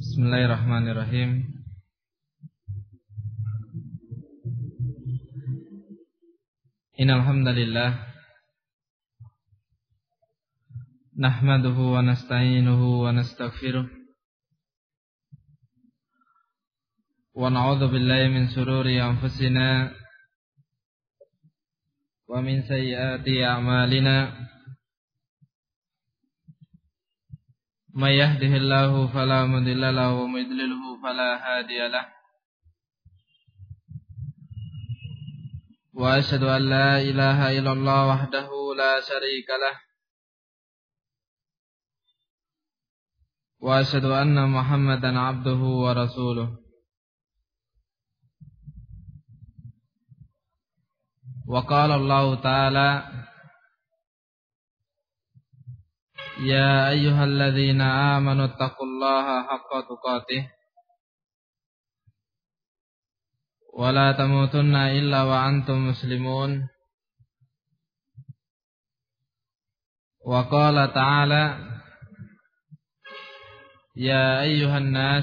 Bismillahirrahmanirrahim. Innal hamdalillah nahmaduhu wa nasta'inuhu wa nastaghfiruh wa na'udzu billahi min shururi anfusina wa min sayyiati a'malina. May yahdihillahu fala mudilla lahu wa may yudlilhu fala hadiya lahu. Wa asyhadu an la ilaha illallah wahdahu la syarika lah. Wa asyhadu anna Muhammadan abduhu wa rasuluh. Wa qala Allah ta'ala: Ya ayyuhalladzina amanu taqullaha haqqa tuqatih wa la tamutunna illa wa antum muslimun. Wa qala ta'ala: Ya ayyuhan nas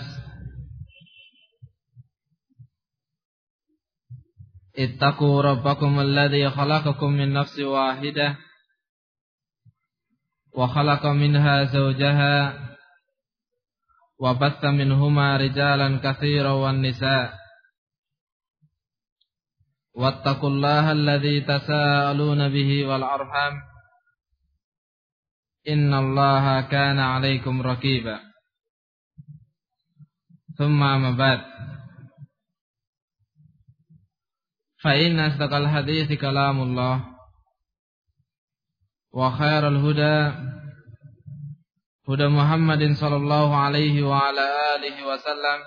ittaqu rabbakum alladzi khalaqakum min nafsin wahidah wa khalaqa minha zawjaha wa batha minhuma rijalan katsiran wan nisaa wattaqullaha alladzi tasaaluna bihi wal arham innallaha kana 'alaikum raqiba. Tsumma amma ba'd, fa inna asdaqal hadithi kalamullah wa khairal huda huda Muhammadin sallallahu alaihi wa ala alihi wa sallam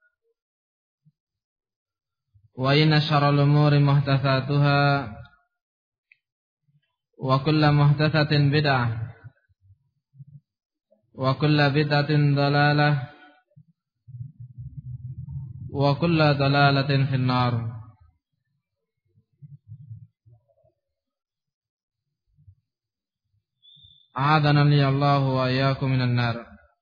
wa inna syarral umuri muhdatsatuha wa kullu muhdatsatin bid'ah wa kullu bid'atin dhalalah wa kullu dhalalatin finnar. A'adana liyallahu wa iyyakum minan nar.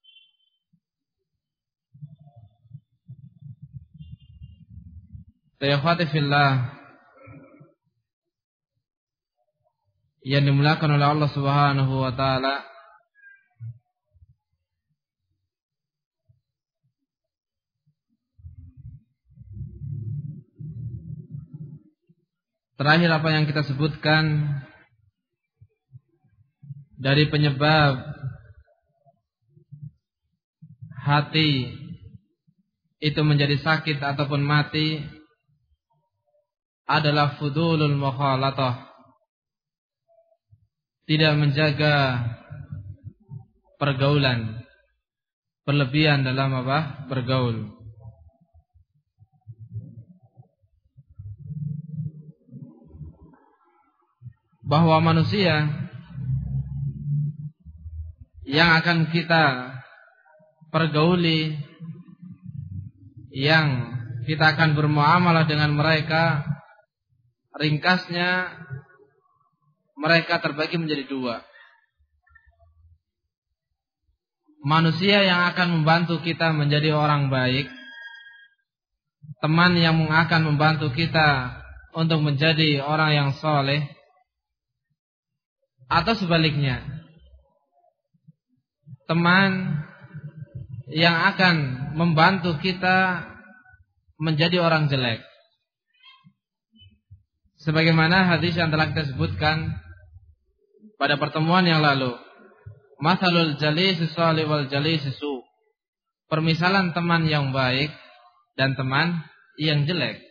Ikhwati fillah yang dimuliakan oleh Allah Subhanahu wa taala, terakhir apa yang kita sebutkan dari penyebab hati itu menjadi sakit ataupun mati adalah fudulul mukhalatah, tidak menjaga pergaulan, berlebihan dalam bergaul. Bahwa manusia yang akan kita pergauli, yang kita akan bermuamalah dengan mereka, ringkasnya mereka terbagi menjadi dua. Manusia yang akan membantu kita menjadi orang baik, teman yang akan membantu kita untuk menjadi orang yang soleh, atau sebaliknya, teman yang akan membantu kita menjadi orang jelek. Sebagaimana hadis yang telah kita sebutkan pada pertemuan yang lalu, mathalul jalisi shalih wal jalisi su, permisalan teman yang baik dan teman yang jelek.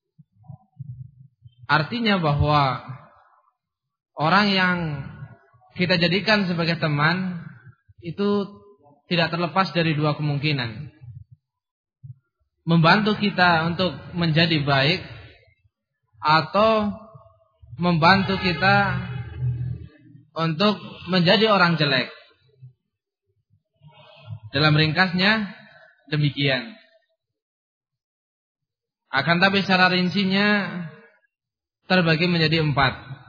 Artinya bahwa orang yang kita jadikan sebagai teman itu tidak terlepas dari dua kemungkinan: membantu kita untuk menjadi baik atau membantu kita untuk menjadi orang jelek. Dalam ringkasnya demikian. Akan tapi secara rincinya terbagi menjadi 4.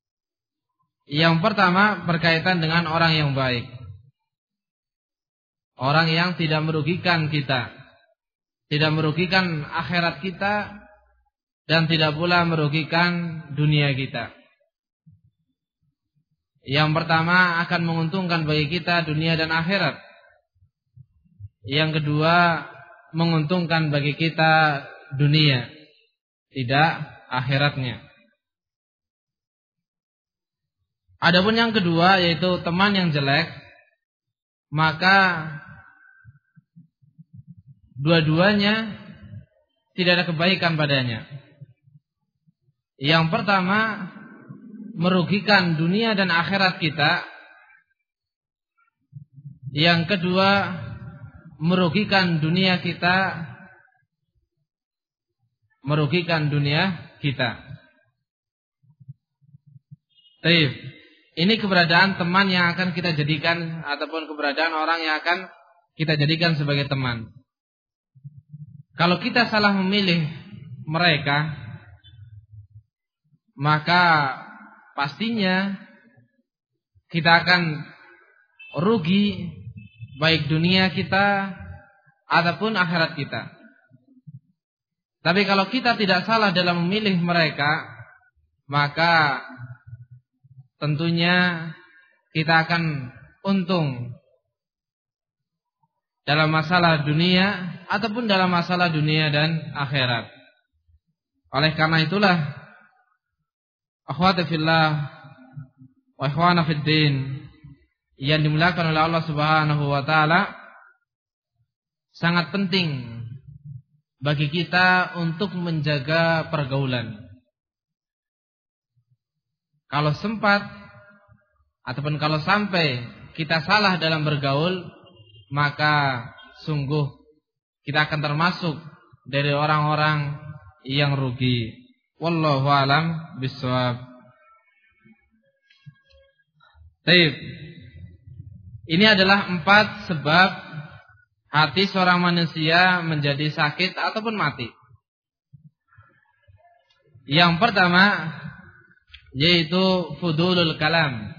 Yang pertama berkaitan dengan orang yang baik. Orang yang tidak merugikan kita, tidak merugikan akhirat kita, dan tidak pula merugikan dunia kita. Yang pertama akan menguntungkan bagi kita dunia dan akhirat. Yang kedua menguntungkan bagi kita dunia, tidak akhiratnya. Adapun yang kedua yaitu teman yang jelek, maka dua-duanya tidak ada kebaikan padanya. Yang pertama merugikan dunia dan akhirat kita. Yang kedua merugikan dunia kita, merugikan dunia kita. Baik. Ini keberadaan teman yang akan kita jadikan, ataupun keberadaan orang yang akan kita jadikan sebagai teman. Kalau kita salah memilih mereka, maka pastinya kita akan rugi baik dunia kita ataupun akhirat kita. Tapi kalau kita tidak salah dalam memilih mereka, maka tentunya kita akan untung dalam masalah dunia ataupun dalam masalah dunia dan akhirat. Oleh karena itulah, akhwati fillah wa ikhwana fid din yang dimuliakan oleh Allah Subhanahu wa taala, sangat penting bagi kita untuk menjaga pergaulan. Kalau sempat ataupun kalau sampai kita salah dalam bergaul, maka sungguh kita akan termasuk dari orang-orang yang rugi. Wallahu a'lam bishawab. Baik. Ini adalah 4 sebab hati seorang manusia menjadi sakit ataupun mati. Yang pertama yaitu fudulul kalam.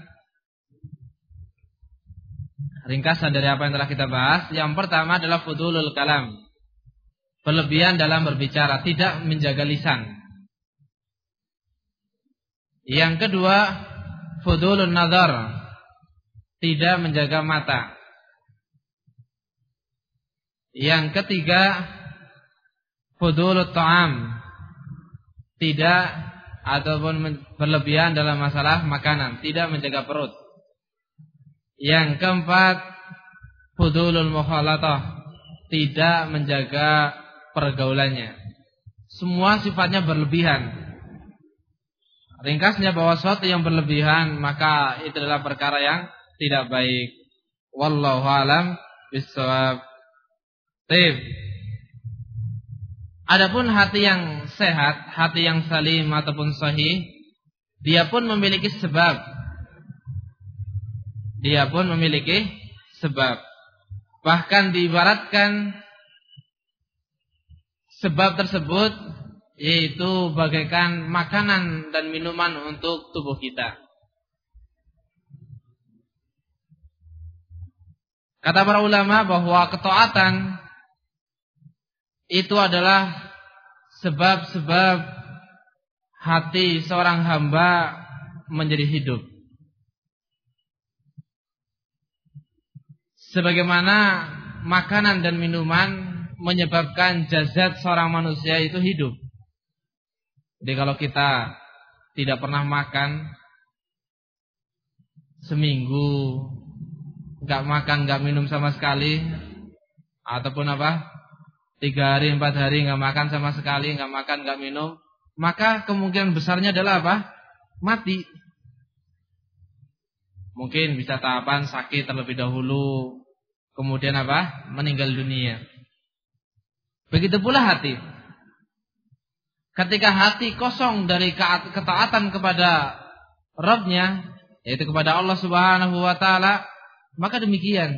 Ringkasan dari apa yang telah kita bahas, yang pertama adalah fudulul kalam, berlebihan dalam berbicara, tidak menjaga lisan. Yang kedua fudulun nazar, tidak menjaga mata. Yang ketiga fudulut ta'am, tidak ataupun berlebihan dalam masalah makanan, tidak menjaga perut. Yang keempat fudulul mukhalatah, tidak menjaga pergaulannya. Semua sifatnya berlebihan. Ringkasnya bahwa sesuatu yang berlebihan maka itu adalah perkara yang tidak baik. Wallahu a'lam bishawab. Baik. Adapun hati yang sehat, hati yang salim ataupun sahih, dia pun memiliki sebab. Dia pun memiliki sebab. Bahkan diibaratkan sebab tersebut yaitu bagaikan makanan dan minuman untuk tubuh kita. Kata para ulama bahwa ketaatan itu adalah sebab-sebab hati seorang hamba menjadi hidup. Sebagaimana makanan dan minuman menyebabkan jasad seorang manusia itu hidup. Jadi kalau kita tidak pernah makan seminggu, gak makan, gak minum sama sekali, ataupun 3 hari, 4 hari gak makan sama sekali, gak makan, gak minum, maka kemungkinan besarnya adalah mati. Mungkin bisa tahapan sakit terlebih dahulu, kemudian meninggal dunia. Begitu pula hati. Ketika hati kosong dari ketaatan kepada Rabb-Nya, yaitu kepada Allah Subhanahu wa taala, maka demikian.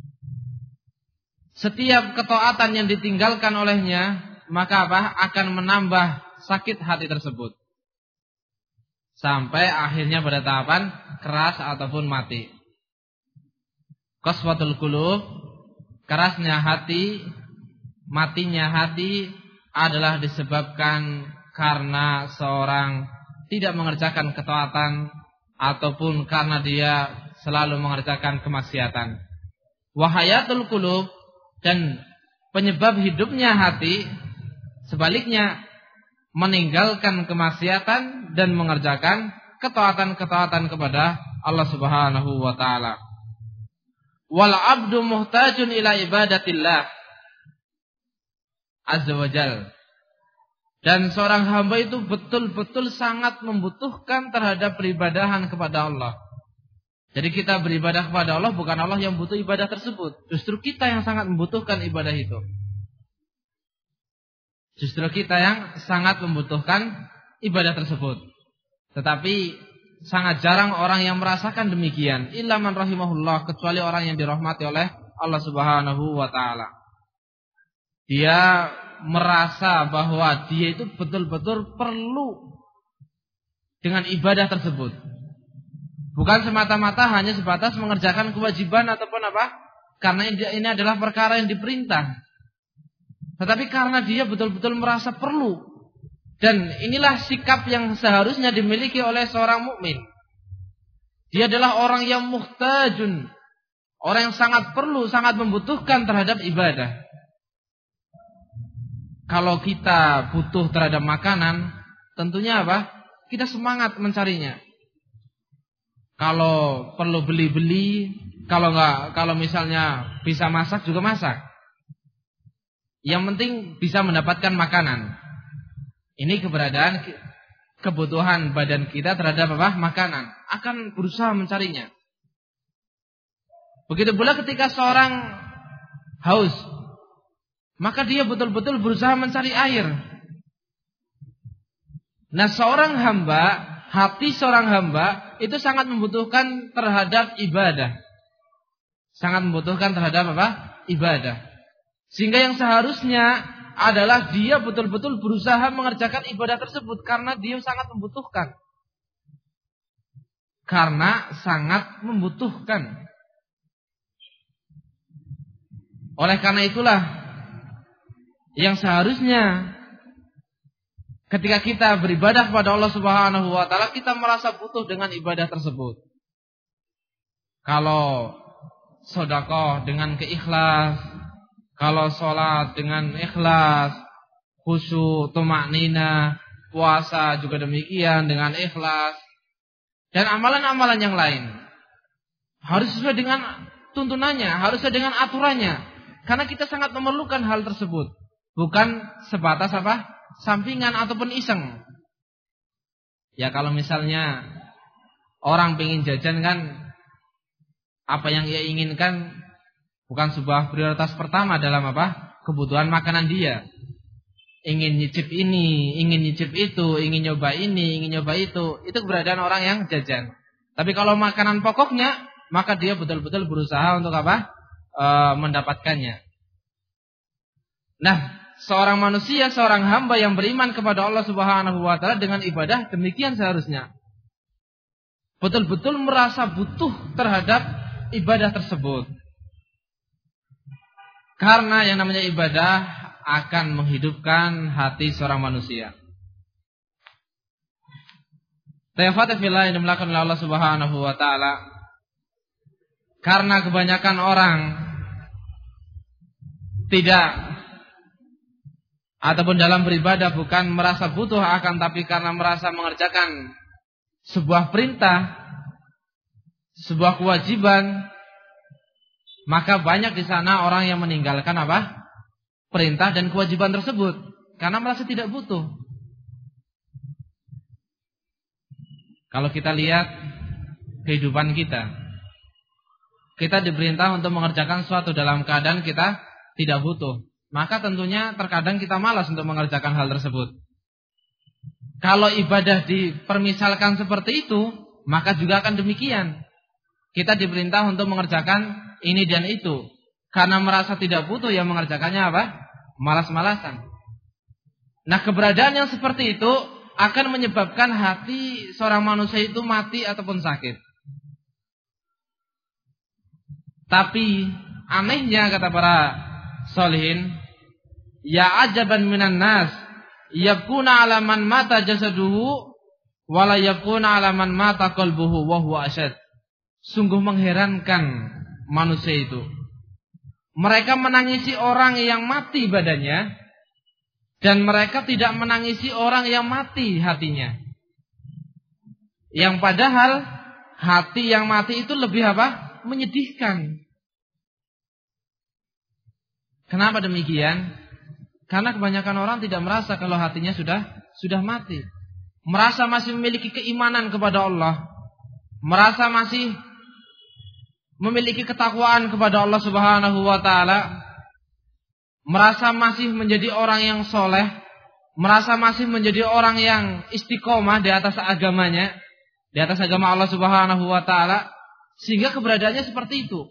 Setiap ketaatan yang ditinggalkan olehnya, maka akan menambah sakit hati tersebut. Sampai akhirnya pada tahapan keras ataupun mati. Qaswatul qulub kerasnya hati, matinya hati adalah disebabkan karena seorang tidak mengerjakan ketaatan ataupun karena dia selalu mengerjakan kemaksiatan. Wahayatul qulub, dan penyebab hidupnya hati sebaliknya meninggalkan kemaksiatan dan mengerjakan ketaatan-ketaatan kepada Allah Subhanahu wa taala. Wal 'abdu muhtajun ila ibadatillah azza wajal. Dan seorang hamba itu betul-betul sangat membutuhkan terhadap peribadahan kepada Allah. Jadi kita beribadah kepada Allah, bukan Allah yang butuh ibadah tersebut. Justru kita yang sangat membutuhkan ibadah itu. Justru kita yang sangat membutuhkan ibadah tersebut. Tetapi sangat jarang orang yang merasakan demikian. Illa man rahimahullah, kecuali orang yang dirahmati oleh Allah Subhanahu wa taala. Dia merasa bahwa dia itu betul-betul perlu dengan ibadah tersebut. Bukan semata-mata hanya sebatas mengerjakan kewajiban ataupun apa? Karena ini adalah perkara yang diperintah. Tetapi karena dia betul-betul merasa perlu. Dan inilah sikap yang seharusnya dimiliki oleh seorang mukmin. Dia adalah orang yang muhtajun, orang yang sangat perlu, sangat membutuhkan terhadap ibadah. Kalau kita butuh terhadap makanan, tentunya apa? Kita semangat mencarinya. Kalau perlu beli-beli, kalau misalnya bisa masak juga masak. Yang penting bisa mendapatkan makanan. Ini kebutuhan badan kita terhadap apa? Makanan. Akan berusaha mencarinya. Begitu pula ketika seorang haus, maka dia betul-betul berusaha mencari air. Nah, seorang hamba, hati seorang hamba itu sangat membutuhkan terhadap ibadah. Sangat membutuhkan terhadap apa? Ibadah. Sehingga yang seharusnya adalah dia betul-betul berusaha mengerjakan ibadah tersebut karena dia sangat membutuhkan. Karena sangat membutuhkan. Oleh karena itulah yang seharusnya ketika kita beribadah kepada Allah Subhanahu wa taala, kita merasa butuh dengan ibadah tersebut. Kalau sedekah dengan keikhlas, kalau sholat dengan ikhlas, khusyuk, tumakninah, puasa juga demikian dengan ikhlas, dan amalan-amalan yang lain harus sesuai dengan tuntunannya, harus sesuai dengan aturannya, karena kita sangat memerlukan hal tersebut, bukan sebatas apa? Sampingan ataupun iseng. Ya kalau misalnya orang pengen jajan kan, apa yang ia inginkan bukan sebuah prioritas pertama dalam apa? Kebutuhan makanan dia. Ingin nyicip ini, ingin nyicip itu, ingin nyoba ini, ingin nyoba itu. Itu keberadaan orang yang jajan. Tapi kalau makanan pokoknya, maka dia betul-betul berusaha untuk apa? Mendapatkannya. Nah, seorang manusia, seorang hamba yang beriman kepada Allah Subhanahu wa taala dengan ibadah demikian seharusnya. Betul-betul merasa butuh terhadap ibadah tersebut. Karena yang namanya ibadah akan menghidupkan hati seorang manusia. Tayafat fillah yang dimulakan oleh Allah Subhanahu wa taala. Karena kebanyakan orang tidak ataupun dalam beribadah bukan merasa butuh, akan tapi karena merasa mengerjakan sebuah perintah, sebuah kewajiban, maka banyak di sana orang yang meninggalkan apa? Perintah dan kewajiban tersebut karena merasa tidak butuh. Kalau kita lihat kehidupan kita, kita diperintah untuk mengerjakan sesuatu dalam keadaan kita tidak butuh. Maka tentunya terkadang kita malas untuk mengerjakan hal tersebut. Kalau ibadah dipermisalkan seperti itu, maka juga akan demikian. Kita diperintah untuk mengerjakan ini dan itu. Karena merasa tidak butuh, ya mengerjakannya apa? Malas-malasan. Nah, keberadaan yang seperti itu akan menyebabkan hati seorang manusia itu mati ataupun sakit. Tapi Anehnya kata para sholihin, ya ajaban minan nas, yakuna ala man mata jasaduhu wala yakuna ala man mata qalbuhu wa huwa asyad. Sungguh mengherankan manusia itu. Mereka menangisi orang yang mati badannya, dan mereka tidak menangisi orang yang mati hatinya. Yang padahal hati yang mati itu lebih apa? Menyedihkan. Kenapa demikian? Karena kebanyakan orang tidak merasa kalau hatinya sudah mati. Merasa masih memiliki keimanan kepada Allah. Merasa masih memiliki ketakwaan kepada Allah Subhanahu wa taala. Merasa masih menjadi orang yang soleh. Merasa masih menjadi orang yang istiqomah di atas agamanya, di atas agama Allah Subhanahu wa taala, sehingga keberadaannya seperti itu.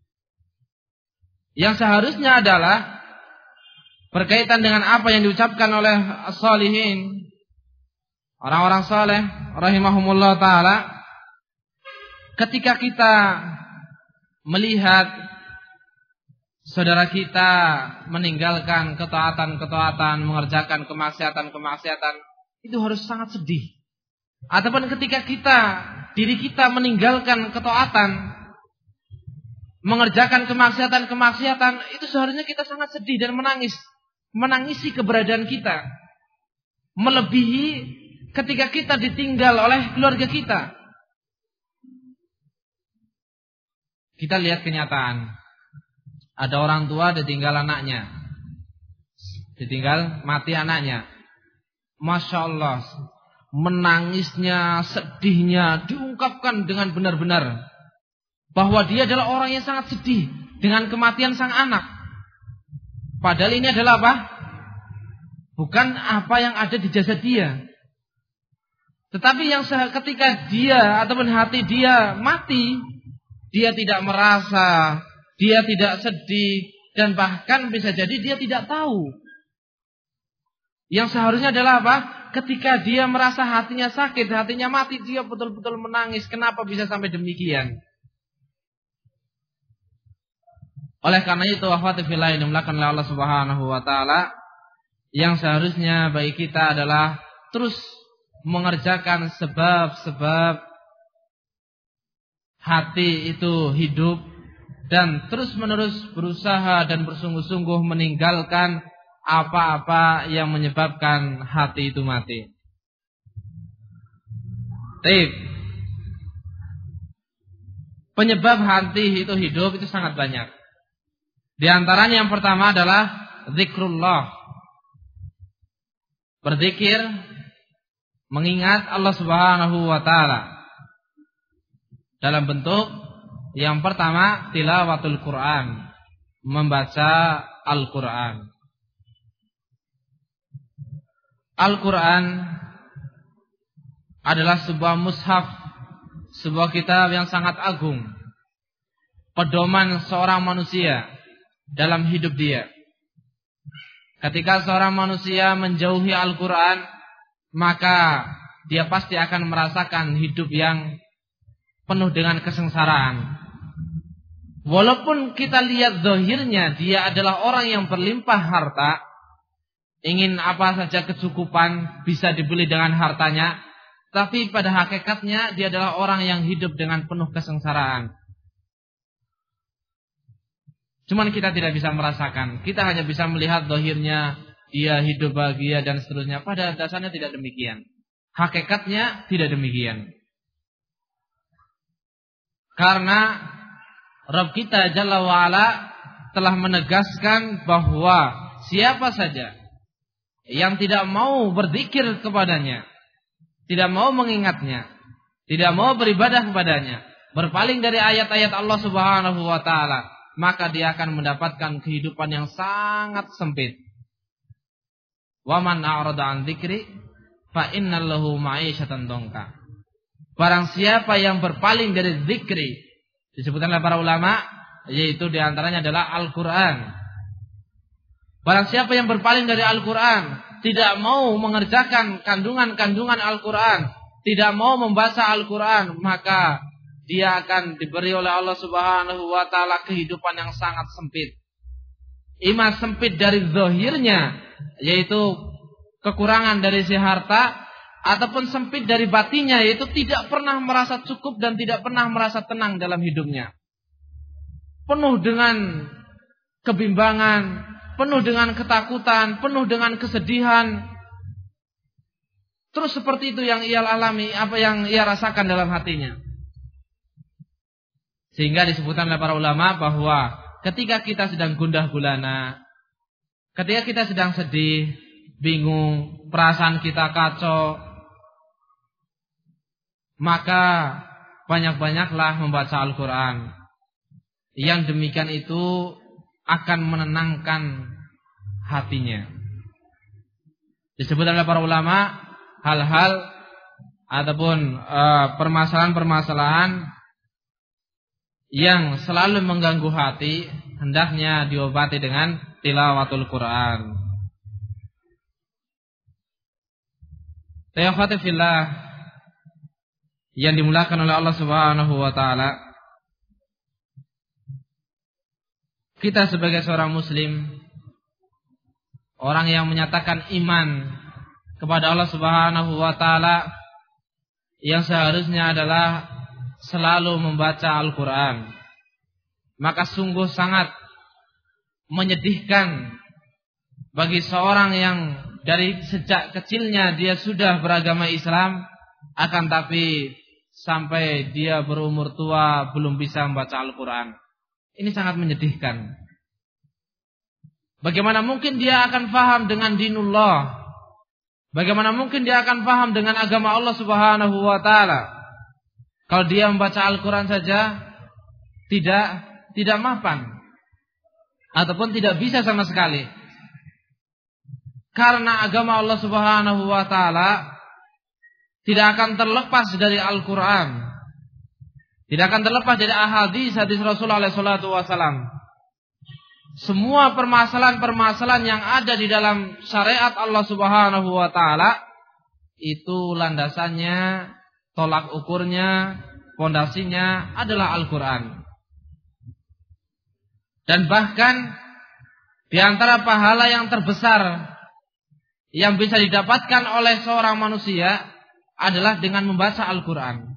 Yang seharusnya adalah berkaitan dengan apa yang diucapkan oleh as-sholihin, orang-orang saleh rahimahumullah taala, ketika kita melihat saudara kita meninggalkan ketaatan-ketaatan, mengerjakan kemaksiatan-kemaksiatan, itu harus sangat sedih. Ataupun ketika diri kita meninggalkan ketaatan, mengerjakan kemaksiatan-kemaksiatan, itu seharusnya kita sangat sedih dan menangisi keberadaan kita. Melebihi ketika kita ditinggal oleh keluarga kita. Kita lihat kenyataan. Ada orang tua ditinggal anaknya. Ditinggal mati anaknya. Masya Allah. Menangisnya, sedihnya diungkapkan dengan benar-benar. Bahwa dia adalah orang yang sangat sedih dengan kematian sang anak. Padahal ini adalah apa? Bukan apa yang ada di jasad dia. Tetapi yang ketika dia ataupun hati dia mati, dia tidak merasa, dia tidak sedih, dan bahkan bisa jadi dia tidak tahu. Yang seharusnya adalah apa? Ketika dia merasa hatinya sakit, hatinya mati, dia betul-betul menangis. Kenapa bisa sampai demikian? Oleh karena itu, akhwati fillah yang dimuliakan oleh Allah Subhanahu wa taala, yang seharusnya bagi kita adalah terus mengerjakan sebab-sebab hati itu hidup, dan terus-menerus berusaha dan bersungguh-sungguh meninggalkan apa-apa yang menyebabkan hati itu mati. Penyebab hati itu hidup itu sangat banyak. Di antaranya yang pertama adalah zikrullah. Berzikir, mengingat Allah Subhanahu wa taala. Dalam bentuk yang pertama tilawatul Quran, membaca Al-Quran. Al-Quran adalah sebuah mushaf, sebuah kitab yang sangat agung, pedoman seorang manusia dalam hidup dia. Ketika seorang manusia menjauhi Al-Quran, maka dia pasti akan merasakan hidup yang penuh dengan kesengsaraan. Walaupun kita lihat zahirnya dia adalah orang yang berlimpah harta, ingin apa saja kecukupan bisa dibeli dengan hartanya, tapi pada hakikatnya dia adalah orang yang hidup dengan penuh kesengsaraan. Cuman kita tidak bisa merasakan, kita hanya bisa melihat zahirnya dia hidup bahagia dan seterusnya. Pada dasarnya tidak demikian. Hakikatnya tidak demikian. Karena Rabb kita Jalla wa'ala telah menegaskan bahwa siapa saja yang tidak mau berzikir kepadanya, tidak mau mengingatnya, tidak mau beribadah kepadanya, berpaling dari ayat-ayat Allah Subhanahu wa taala, maka dia akan mendapatkan kehidupan yang sangat sempit. Wa man a'rada 'an dzikri fa innal lahu ma'isyatan dongka. Barang siapa yang berpaling dari zikri, disebutkan oleh para ulama, yaitu diantaranya adalah Al-Quran. Barang siapa yang berpaling dari Al-Quran, tidak mau mengerjakan kandungan-kandungan Al-Quran, tidak mau membaca Al-Quran, maka dia akan diberi oleh Allah Subhanahu wa taala kehidupan yang sangat sempit. Ima sempit dari zahirnya, yaitu kekurangan dari si harta, ataupun sempit dari batinnya, yaitu tidak pernah merasa cukup dan tidak pernah merasa tenang dalam hidupnya. Penuh dengan kebimbangan, penuh dengan ketakutan, penuh dengan kesedihan. Terus seperti itu yang ia alami, apa yang ia rasakan dalam hatinya. Sehingga disebutkan oleh para ulama bahwa ketika kita sedang gundah gulana, ketika kita sedang sedih, bingung, perasaan kita kacau, maka banyak-banyaklah membaca Al-Quran. Yang demikian itu akan menenangkan hatinya. Disebutkan oleh para ulama hal-hal ataupun permasalahan-permasalahan yang selalu mengganggu hati hendaknya diobati dengan tilawatul Quran. Tayyafati fillah yang dimulakan oleh Allah Subhanahu wa taala. Kita sebagai seorang muslim, orang yang menyatakan iman kepada Allah Subhanahu wa taala, yang seharusnya adalah selalu membaca Al-Quran, maka sungguh sangat menyedihkan bagi seorang yang dari sejak kecilnya dia sudah beragama Islam, akan tapi sampai dia berumur tua belum bisa membaca Al-Quran. Ini sangat menyedihkan. Bagaimana mungkin dia akan paham dengan dinullah? Bagaimana mungkin dia akan paham dengan agama Allah Subhanahu wa taala kalau dia membaca Al-Quran saja tidak mapan ataupun tidak bisa sama sekali? Karena agama Allah Subhanahu wa taala tidak akan terlepas dari Al-Quran, tidak akan terlepas dari hadis Rasulullah SAW. Semua permasalahan-permasalahan yang ada di dalam syariat Allah Subhanahu wa taala itu landasannya, tolak ukurnya, pondasinya adalah Al-Quran. Dan bahkan di antara pahala yang terbesar yang bisa didapatkan oleh seorang manusia adalah dengan membaca Al-Quran.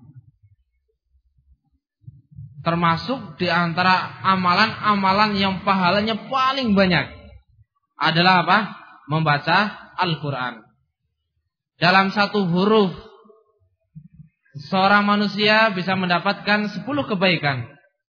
Termasuk di antara amalan-amalan yang pahalanya paling banyak adalah apa? Membaca Al-Quran. Dalam satu huruf seorang manusia bisa mendapatkan 10 kebaikan.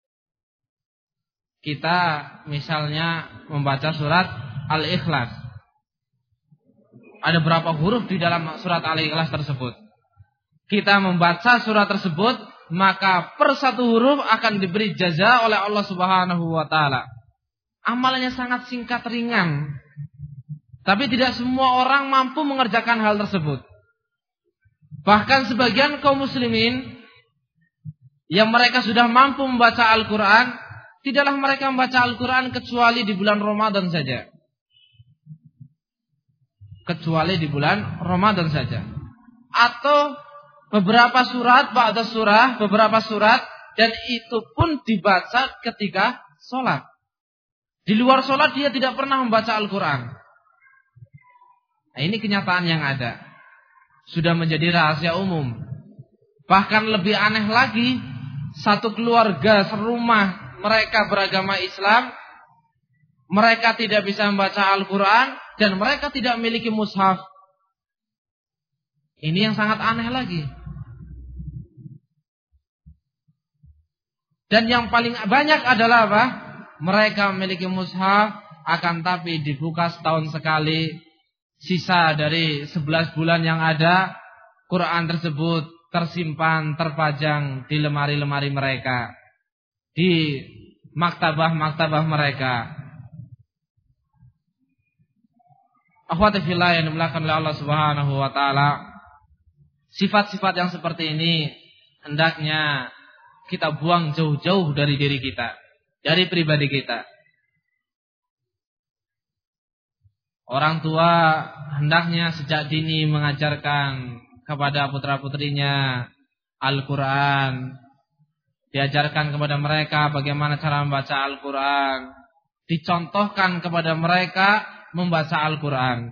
Kita misalnya membaca surat Al-Ikhlas. Ada berapa huruf di dalam surat Al-Ikhlas tersebut? Kita membaca surat tersebut, maka per satu huruf akan diberi jaza oleh Allah Subhanahu wa taala. Amalannya sangat singkat ringan. Tapi tidak semua orang mampu mengerjakan hal tersebut. Bahkan sebagian kaum muslimin yang mereka sudah mampu membaca Al-Quran, tidaklah mereka membaca Al-Quran kecuali di bulan Ramadan saja. Kecuali di bulan Ramadan saja. Atau beberapa surat, ba'da surah, beberapa surat, dan itu pun dibaca ketika sholat. Di luar sholat dia tidak pernah membaca Al-Quran. Nah, ini kenyataan yang ada. Sudah menjadi rahasia umum. Bahkan lebih aneh lagi, satu keluarga serumah mereka beragama Islam, mereka tidak bisa membaca Al-Quran, dan mereka tidak memiliki mushaf. Ini yang sangat aneh lagi. Dan yang paling banyak adalah apa? Mereka memiliki mushaf, akan tapi dibuka setahun sekali. Sisa dari 11 bulan yang ada, Quran tersebut tersimpan, terpajang di lemari-lemari mereka, di maktabah-maktabah mereka. Akhwati fillah yang dimulakan oleh Allah Subhanahu wa taala, sifat-sifat yang seperti ini hendaknya kita buang jauh-jauh dari diri kita, dari pribadi kita. Orang tua hendaknya sejak dini mengajarkan kepada putra-putrinya Al-Quran, Diajarkan kepada mereka bagaimana cara membaca Al-Quran. Dicontohkan kepada mereka membaca Al-Quran.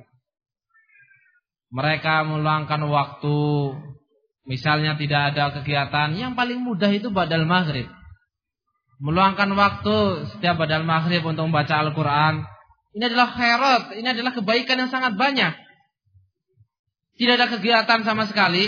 Mereka meluangkan waktu. Misalnya tidak ada kegiatan, yang paling mudah itu ba'dal maghrib. Meluangkan waktu setiap ba'dal maghrib untuk membaca Al-Quran. Ini adalah khairat, ini adalah kebaikan yang sangat banyak. Tidak ada kegiatan sama sekali.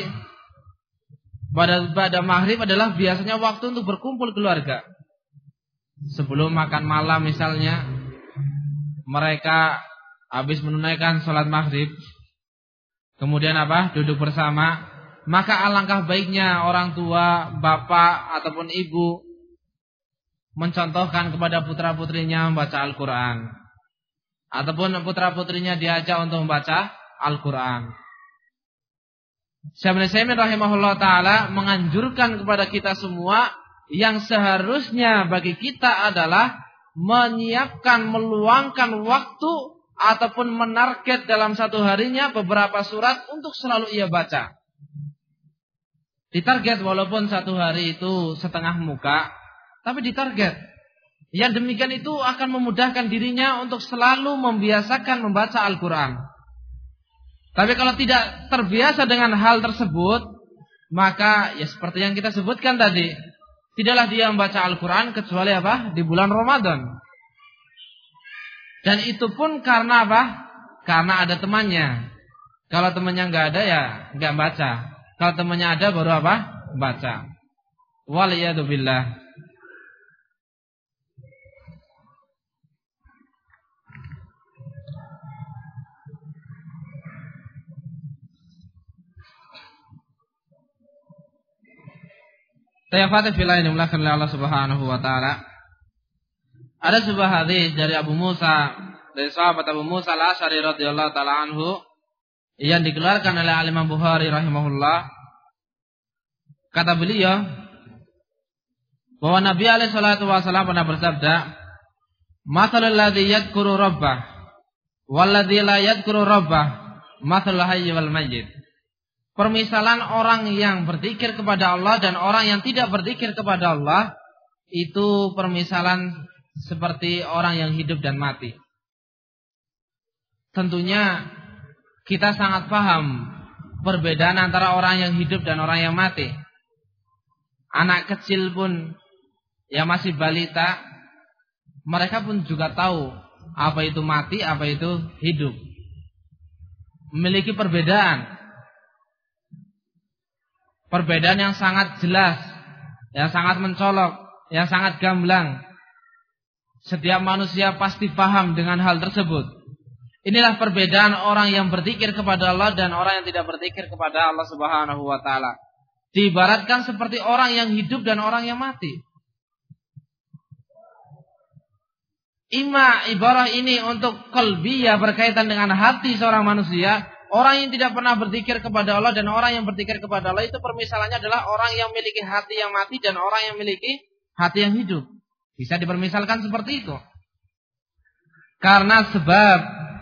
Pada maghrib adalah biasanya waktu untuk berkumpul keluarga. Sebelum makan malam misalnya, mereka habis menunaikan sholat maghrib, kemudian duduk bersama. Maka alangkah baiknya orang tua, bapak ataupun ibu mencontohkan kepada putra-putrinya membaca Al-Quran, ataupun putra-putrinya diajak untuk membaca Al-Quran. Syekh Ibnu Utsaimin rahimahullah ta'ala menganjurkan kepada kita semua yang seharusnya bagi kita adalah menyiapkan, meluangkan waktu ataupun menarget dalam satu harinya beberapa surat untuk selalu ia baca. Ditarget walaupun satu hari itu setengah muka, tapi ditarget. Yang demikian itu akan memudahkan dirinya untuk selalu membiasakan membaca Al-Quran. Tapi kalau tidak terbiasa dengan hal tersebut, maka ya seperti yang kita sebutkan tadi, tidaklah dia membaca Al-Quran kecuali di bulan Ramadan. Dan itu pun karena Karena ada temannya. Kalau temannya nggak ada ya nggak baca. Kalau temannya ada baru baca. Waliyadzubillah. Tayafati fillah ini mulakan oleh Allah Subhanahu wa taala. Ada sebuah hadis dari sahabat Abu Musa Al-Asy'ari radhiyallahu taala anhu yang dikeluarkan oleh Imam Bukhari rahimahullah. Kata beliau bahwa Nabi alaihi salatu wasallam pernah bersabda, "Mathalul ladzi yadhkuru rabbah wal ladzi la yadhkuru rabbah, mathalul hayy wal mayyit." Permisalan orang yang berzikir kepada Allah dan orang yang tidak berzikir kepada Allah itu permisalan seperti orang yang hidup dan mati. Tentunya kita sangat paham perbedaan antara orang yang hidup dan orang yang mati. Anak kecil pun yang masih balita, mereka pun juga tahu apa itu mati, apa itu hidup. Memiliki perbedaan yang sangat jelas, yang sangat mencolok, yang sangat gamblang. Setiap manusia pasti paham dengan hal tersebut. Inilah perbedaan orang yang berzikir kepada Allah dan orang yang tidak berzikir kepada Allah Subhanahu wa taala. Diibaratkan seperti orang yang hidup dan orang yang mati. Ibarah ini untuk qalbiyah berkaitan dengan hati seorang manusia. Orang yang tidak pernah berzikir kepada Allah dan orang yang berzikir kepada Allah itu permisalannya adalah orang yang memiliki hati yang mati dan orang yang memiliki hati yang hidup. Bisa dipermisalkan seperti itu. Karena sebab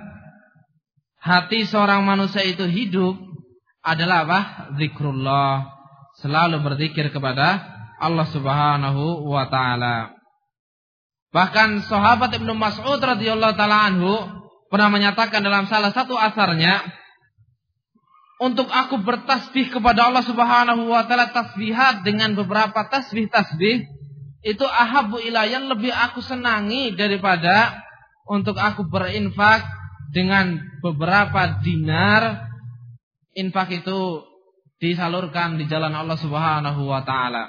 hati seorang manusia itu hidup adalah zikrullah. Selalu berzikir kepada Allah Subhanahu wa taala. Bahkan sahabat Ibnu Mas'ud radhiyallahu taala anhu pernah menyatakan dalam salah satu asarnya, untuk aku bertasbih kepada Allah Subhanahu wa taala tasbihat dengan beberapa tasbih itu ahabbu ilayya, lebih aku senangi daripada untuk aku berinfak dengan beberapa dinar. Infak itu disalurkan di jalan Allah Subhanahu wa taala.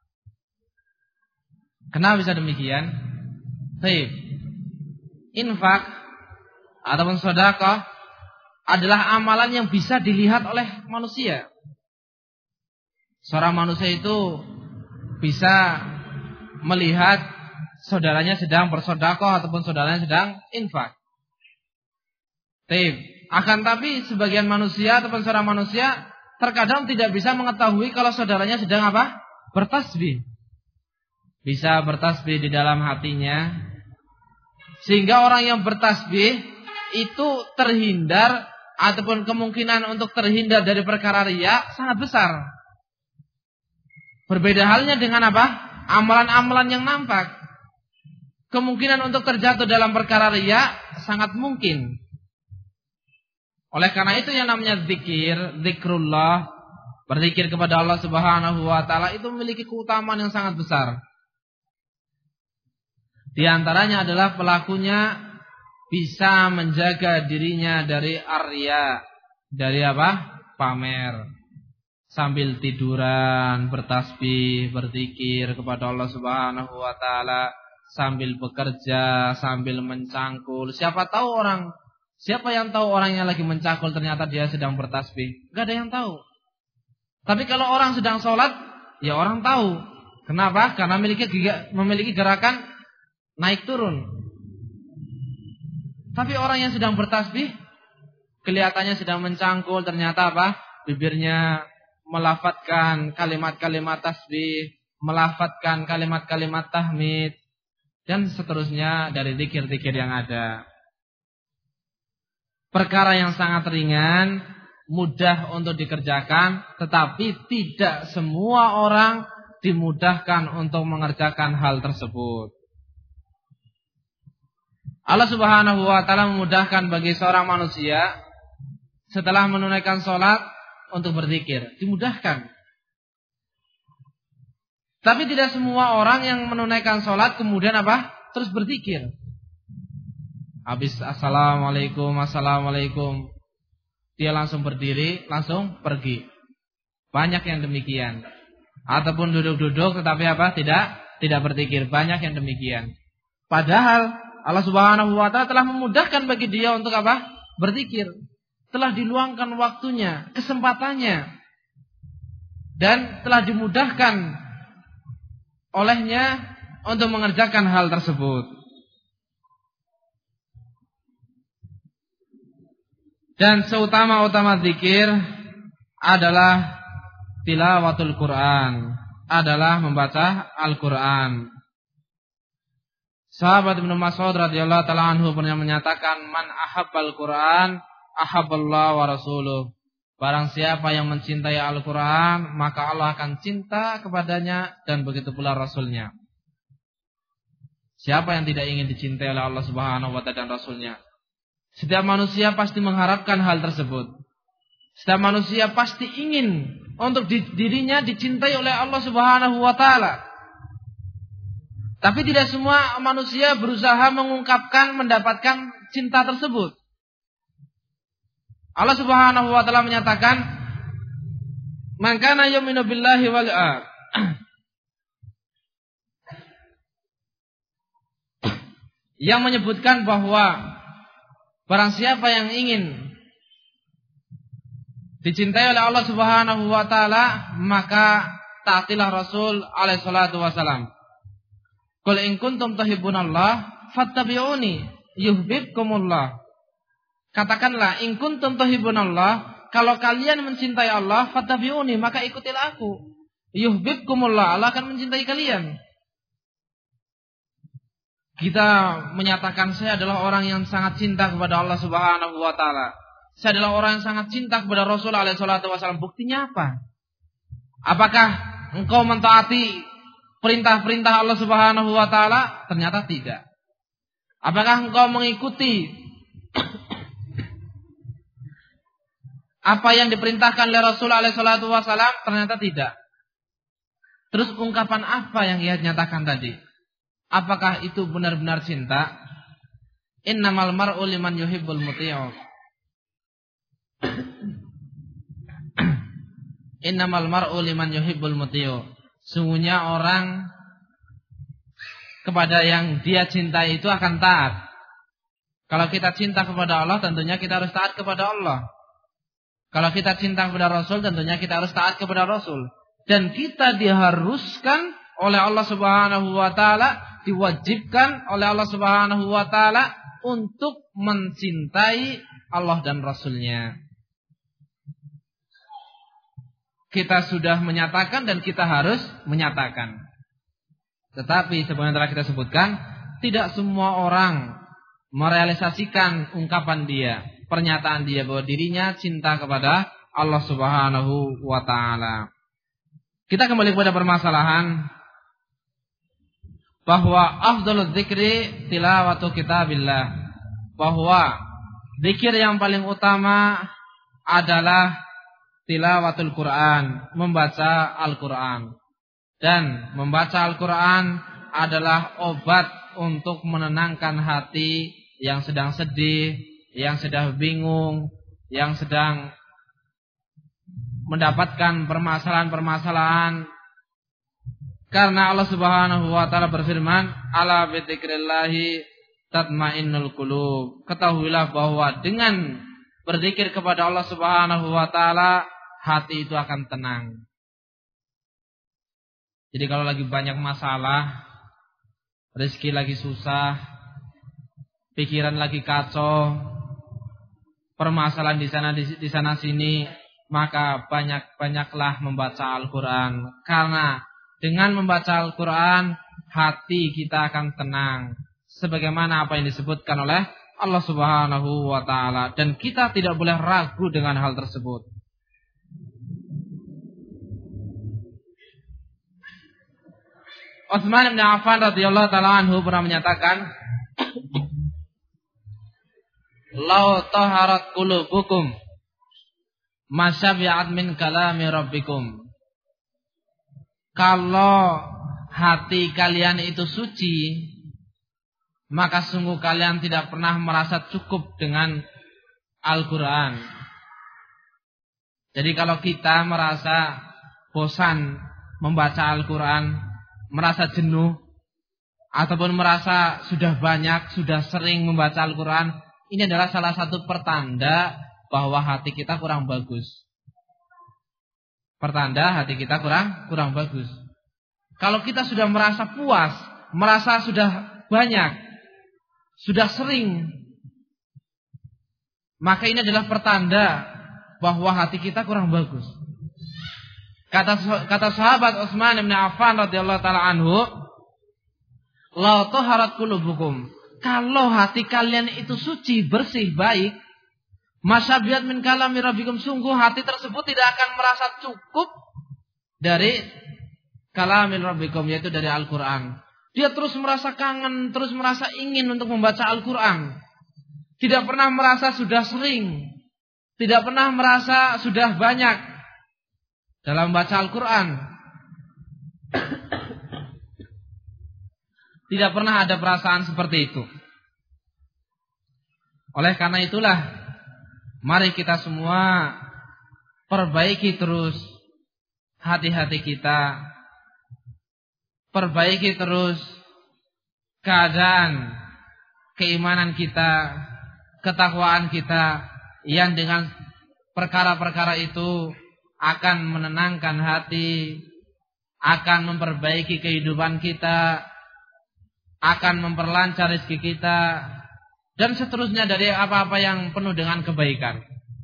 Kenapa bisa demikian? Baik. Infak ataupun sedekah adalah amalan yang bisa dilihat oleh manusia. Seorang manusia itu bisa melihat saudaranya sedang bersedekah ataupun saudaranya sedang infak. Akan tapi sebagian manusia ataupun seorang manusia terkadang tidak bisa mengetahui kalau saudaranya sedang bertasbih. Bisa bertasbih di dalam hatinya, sehingga orang yang bertasbih itu terhindar ataupun kemungkinan untuk terhindar dari perkara riya sangat besar. Berbeda halnya dengan Amalan-amalan yang nampak. Kemungkinan untuk terjatuh dalam perkara riya sangat mungkin. Oleh karena itu yang namanya zikrullah, berzikir kepada Allah Subhanahu wa taala itu memiliki keutamaan yang sangat besar. Di antaranya adalah pelakunya bisa menjaga dirinya dari arya, dari apa? Pamer. Sambil tiduran, bertasbih, berzikir kepada Allah Subhanahu wa taala, sambil bekerja, sambil mencangkul. Siapa yang tahu orangnya lagi mencangkul ternyata dia sedang bertasbih? Enggak ada yang tahu. Tapi kalau orang sedang sholat, ya orang tahu. Kenapa? Karena memiliki gerakan naik turun. Tapi orang yang sedang bertasbih, kelihatannya sedang mencangkul, ternyata apa? Bibirnya melafadzkan kalimat-kalimat tasbih, melafadzkan kalimat-kalimat tahmid, dan seterusnya dari zikir-zikir yang ada. Perkara yang sangat ringan, mudah untuk dikerjakan, tetapi tidak semua orang dimudahkan untuk mengerjakan hal tersebut. Allah Subhanahu wa taala memudahkan bagi seorang manusia setelah menunaikan sholat untuk berzikir, dimudahkan. Tapi tidak semua orang yang menunaikan sholat kemudian apa? Terus berzikir. Habis assalamualaikum, dia langsung berdiri, langsung pergi. Banyak yang demikian. Ataupun duduk-duduk tetapi apa? Tidak berzikir. Banyak yang demikian. Padahal Allah Subhanahu wa taala telah memudahkan bagi dia untuk apa? Berzikir. Telah diluangkan waktunya, kesempatannya. Dan telah dimudahkan olehnya untuk mengerjakan hal tersebut. Dan seutama-utama zikir adalah tilawatul Quran, adalah membaca Al-Quran. Sahabat Ibnu Mas'ud radhiyallahu taala anhu pernah menyatakan, "Man ahabbal Quran, ahabballahu wa rasuluh." Barang siapa yang mencintai Al-Quran, maka Allah akan cinta kepadanya dan begitu pula Rasulnya. Siapa yang tidak ingin dicintai oleh Allah Subhanahu wa taala dan Rasulnya? Setiap manusia pasti mengharapkan hal tersebut. Setiap manusia pasti ingin untuk dirinya dicintai oleh Allah Subhanahu wa taala. Tapi tidak semua manusia berusaha mendapatkan cinta tersebut. Allah Subhanahu wa taala menyatakan, "Man kana yu'minu billahi wal yang menyebutkan bahwa barang siapa yang ingin dicintai oleh Allah Subhanahu wa taala, maka taatilah Rasul alaihi salatu wasalam. Qul in kuntum tuhibbunallah fattabi'uni yuhibbukumullah. Katakanlah, in kuntum tuhibbunallah, kalau kalian mencintai Allah, fattabi'uni, maka ikutilah aku. Yuhibbukumullah, Allah akan mencintai kalian. Kita menyatakan saya adalah orang yang sangat cinta kepada Allah Subhanahu wa taala. Saya adalah orang yang sangat cinta kepada Rasul alaihi salatu wasallam. Buktinya apa? Apakah engkau mentaati perintah-perintah Allah Subhanahu wa taala? Ternyata tidak. Apakah engkau mengikuti apa yang diperintahkan oleh Rasul alaihi salatu wasallam? Ternyata tidak. Terus ungkapan apa yang ia nyatakan tadi? Apakah itu benar-benar cinta? Innamal mar'u liman yuhibbul muti'u. Innamal mar'u liman yuhibbul muti'u. Sungguhnya orang kepada yang dia cintai itu akan taat. Kalau kita cinta kepada Allah, tentunya kita harus taat kepada Allah. Kalau kita cinta kepada Rasul, tentunya kita harus taat kepada Rasul. Dan kita diharuskan oleh Allah Subhanahu wa taala, diwajibkan oleh Allah Subhanahu wa taala untuk mencintai Allah dan Rasulnya. Kita sudah menyatakan dan kita harus menyatakan. Tetapi sebenarnya telah kita sebutkan, tidak semua orang merealisasikan ungkapan dia, pernyataan dia bahwa dirinya cinta kepada Allah Subhanahu wa taala. Kita kembali kepada permasalahan bahwa afdhalul dzikri tilawatu kitabillah, bahwa zikir yang paling utama adalah tilawatul Quran, membaca Al-Quran. Dan membaca Al-Quran adalah obat untuk menenangkan hati yang sedang sedih, yang sedang bingung, yang sedang mendapatkan permasalahan-permasalahan. Karena Allah Subhanahu wa taala berfirman, "Ala bi dzikrillahi tatmainnul qulub." Ketahuilah bahwa dengan berzikir kepada Allah Subhanahu wa taala, hati itu akan tenang. Jadi kalau lagi banyak masalah, rezeki lagi susah, pikiran lagi kacau, permasalahan di sana sini, maka banyak-banyaklah membaca Al-Qur'an. Karena dengan membaca Al-Quran, hati kita akan tenang. Sebagaimana apa yang disebutkan oleh Allah Subhanahu wa ta'ala. Dan kita tidak boleh ragu dengan hal tersebut. Utsman bin Affan radhiyallahu ta'ala anhu pernah menyatakan, "Lau taharat qulubukum masyabi'at min kalami rabbikum." Kalau hati kalian itu suci, maka sungguh kalian tidak pernah merasa cukup dengan Al-Quran. Jadi kalau kita merasa bosan membaca Al-Quran, merasa jenuh, ataupun merasa sudah banyak, sudah sering membaca Al-Quran, ini adalah salah satu pertanda bahwa hati kita kurang bagus. Pertanda hati kita kurang bagus. Kalau kita sudah merasa puas, merasa sudah banyak, sudah sering, maka ini adalah pertanda bahwa hati kita kurang bagus. Kata sahabat Utsman bin Affan radhiyallahu taala anhu, "La taharat qulubukum." Kalau hati kalian itu suci, bersih, baik, masyabihat min kalami rabbikum, sungguh hati tersebut tidak akan merasa cukup dari kalami rabbikum, yaitu dari Al-Quran. Dia terus merasa kangen, terus merasa ingin untuk membaca Al-Quran. Tidak pernah merasa sudah sering, tidak pernah merasa sudah banyak dalam membaca Al-Quran. Tidak pernah ada perasaan seperti itu. Oleh karena itulah, mari kita semua perbaiki terus hati-hati kita, perbaiki terus keadaan keimanan kita, ketakwaan kita, yang dengan perkara-perkara itu akan menenangkan hati, akan memperbaiki kehidupan kita, akan memperlancar rezeki kita, dan seterusnya dari apa-apa yang penuh dengan kebaikan.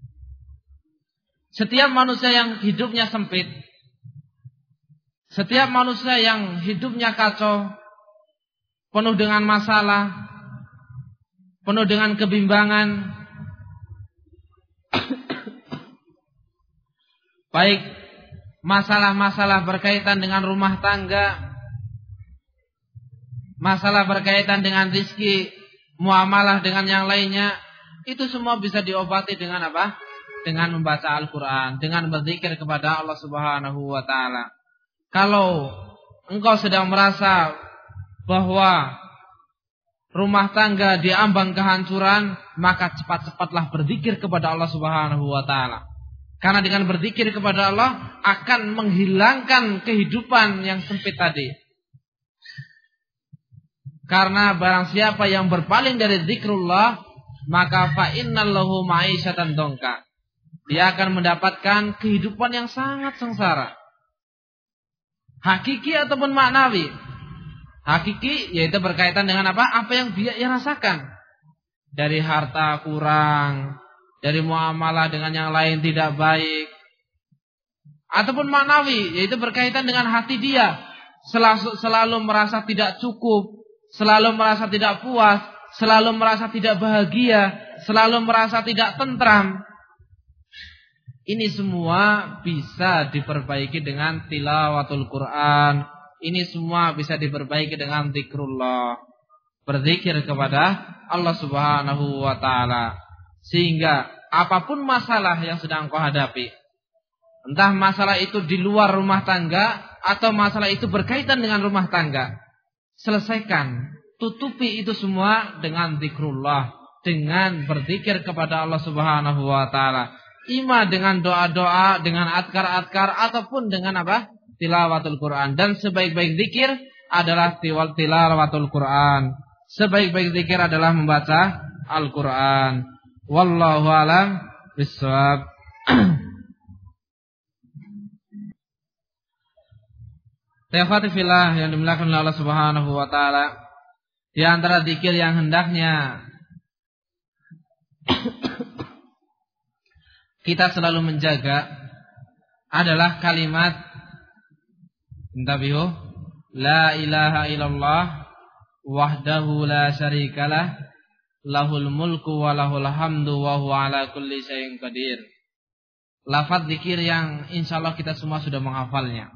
Setiap manusia yang hidupnya sempit, setiap manusia yang hidupnya kacau, penuh dengan masalah, penuh dengan kebimbangan, baik masalah-masalah berkaitan dengan rumah tangga, masalah berkaitan dengan rezeki, muamalah dengan yang lainnya, itu semua bisa diobati dengan apa? Dengan membaca Al-Quran, dengan berzikir kepada Allah Subhanahu wa ta'ala. Kalau engkau sedang merasa bahwa rumah tangga diambang kehancuran, maka cepat-cepatlah berzikir kepada Allah Subhanahu wa ta'ala. Karena dengan berzikir kepada Allah akan menghilangkan kehidupan yang sempit tadi. Karena barang siapa yang berpaling dari zikrullah, maka fa innallahu ma'isyatan dongka. Dia akan mendapatkan kehidupan yang sangat sengsara. Hakiki ataupun maknawi. Hakiki yaitu berkaitan dengan apa? Apa yang dia rasakan. Dari harta kurang, dari muamalah dengan yang lain tidak baik. Ataupun maknawi yaitu berkaitan dengan hati dia. Selalu merasa tidak cukup, selalu merasa tidak puas, selalu merasa tidak bahagia, selalu merasa tidak tentram. Ini semua bisa diperbaiki dengan tilawatul Quran, ini semua bisa diperbaiki dengan zikrullah. Berzikir kepada Allah Subhanahu wa taala. Sehingga apapun masalah yang sedang kau hadapi, entah masalah itu di luar rumah tangga atau masalah itu berkaitan dengan rumah tangga, selesaikan, tutupi itu semua dengan zikrullah, dengan berzikir kepada Allah Subhanahu wa taala. Ima dengan doa-doa, dengan adkar-adkar ataupun dengan apa? Tilawatul Quran. Dan sebaik-baik zikir adalah tilawatul Quran. Sebaik-baik zikir adalah membaca Al-Quran. Wallahu a'lam bishawab. Tehati fillah yang dimuliakan oleh Allah Subhanahu wa taala, di antara zikir yang hendaknya kita selalu menjaga adalah kalimat intabihu la ilaha illallah wahdahu la syarikalah lahul mulku wa lahul hamdu wa huwa ala kulli syai'in qadir. Lafaz zikir yang insyaallah kita semua sudah menghafalnya.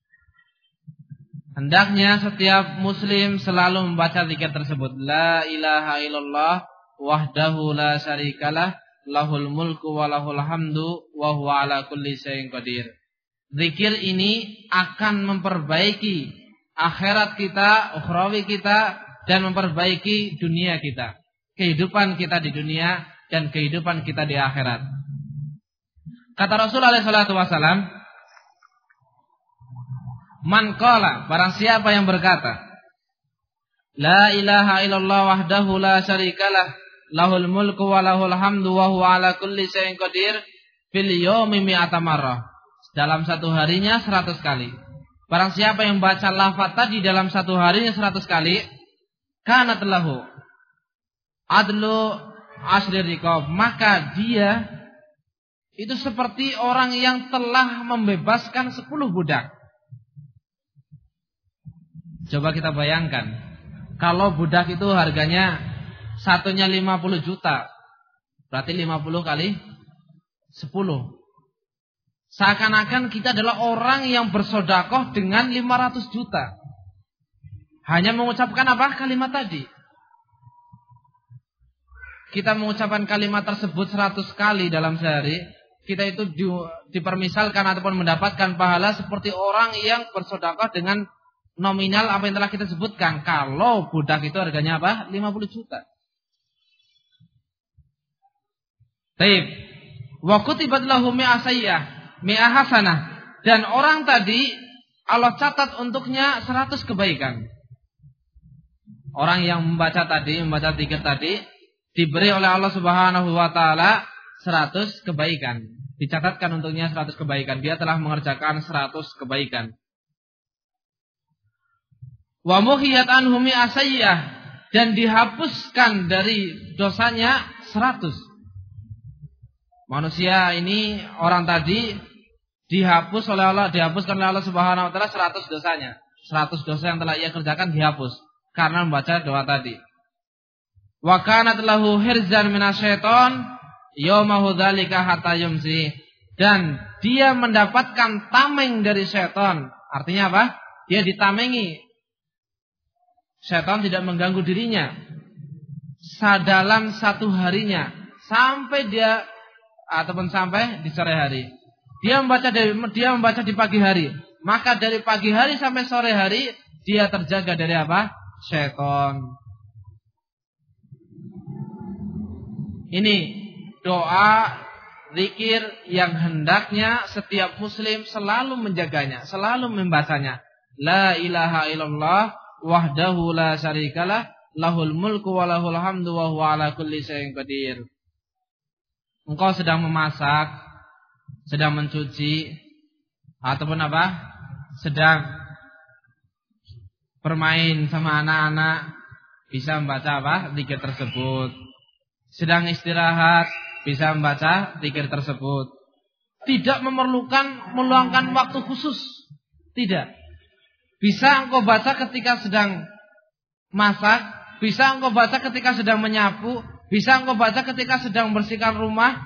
Hendaknya setiap muslim selalu membaca zikir tersebut. La ilaha illallah wahdahu la syarikalah lahul mulku wa lahul hamdu wa huwa ala kulli syai'in qadir. Zikir ini akan memperbaiki akhirat kita, ukhrawi kita, dan memperbaiki dunia kita, kehidupan kita di dunia dan kehidupan kita di akhirat. Kata Rasulullah SAW, man qala, barang siapa yang berkata, la ilaha illallah wahdahu la syarikalah lahul mulku wa lahul hamdu wa huwa ala kulli syai'in qadir fil yaumi mi'ata marrah, dalam satu harinya 100 kali. Barang siapa yang baca lafaz tadi dalam satu harinya 100 kali, kanat lahu adlu asri riqab, maka dia itu seperti orang yang telah membebaskan 10 budak. Coba kita bayangkan, kalau budak itu harganya satunya 50 juta, berarti 50 kali 10. Seakan-akan kita adalah orang yang bersedekah dengan 500 juta. Hanya mengucapkan apa? Kalimat tadi. Kita mengucapkan kalimat tersebut 100 kali dalam sehari, kita itu dipermisalkan ataupun mendapatkan pahala seperti orang yang bersedekah dengan nominal apa yang telah kita sebutkan. Kalau budak itu harganya apa? 50 juta. Baik. Wa kutibat lahu mi'a hasanah. Dan orang tadi Allah catat untuknya 100 kebaikan. Orang yang membaca zikir tadi diberi oleh Allah Subhanahu wa taala 100 kebaikan. Dicatatkan untuknya 100 kebaikan. Dia telah mengerjakan 100 kebaikan. Wa muhiyat anhu mi'asayyah, dan dihapuskan dari dosanya 100. Manusia ini, orang tadi dihapuskan oleh Allah Subhanahu wa taala 100 dosanya. 100 dosa yang telah ia kerjakan dihapus karena membaca doa tadi. Wa kanat lahu hirzan minasyaiton yaumahu dzalika hatta yumsi, dan dia mendapatkan tameng dari syaitan. Artinya apa? Dia ditamengi. Syaitan tidak mengganggu dirinya dalam satu harinya sampai di sore hari. Dia membaca di pagi hari, maka dari pagi hari sampai sore hari dia terjaga dari apa? Syaitan. Ini doa zikir yang hendaknya setiap muslim selalu menjaganya, selalu membacanya. La ilaha illallah wahdahu la syarikalah lahul mulku wa lahul hamdu wa huwa ala kulli syai'in qadir. Engkau sedang memasak, sedang mencuci, ataupun apa? Sedang bermain sama anak-anak, bisa membaca apa? Zikir tersebut. Sedang istirahat, bisa membaca zikir tersebut. Tidak meluangkan waktu khusus. Tidak. Bisa engkau baca ketika sedang masak, bisa engkau baca ketika sedang menyapu, bisa engkau baca ketika sedang membersihkan rumah.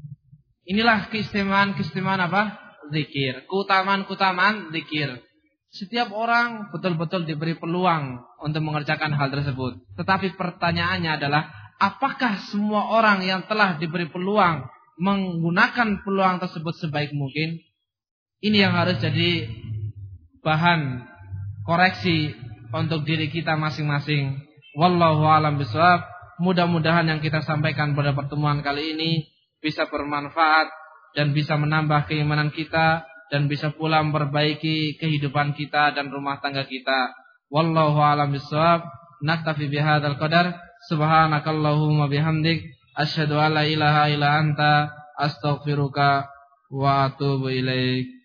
Inilah keistimewaan apa? Zikir. Keutamaan zikir. Setiap orang betul-betul diberi peluang untuk mengerjakan hal tersebut. Tetapi pertanyaannya adalah, apakah semua orang yang telah diberi peluang menggunakan peluang tersebut sebaik mungkin? Ini yang harus jadi bahan koreksi untuk diri kita masing-masing. Wallahu a'lam bishawab. Mudah-mudahan yang kita sampaikan pada pertemuan kali ini bisa bermanfaat dan bisa menambah keimanan kita, dan bisa pula memperbaiki kehidupan kita dan rumah tangga kita. Wallahu a'lam bishawab. Naktafi bihadzal qadar. Subhanakallahumma bihamdik asyhadu an la ilaha illa anta astaghfiruka wa atubu ilaik.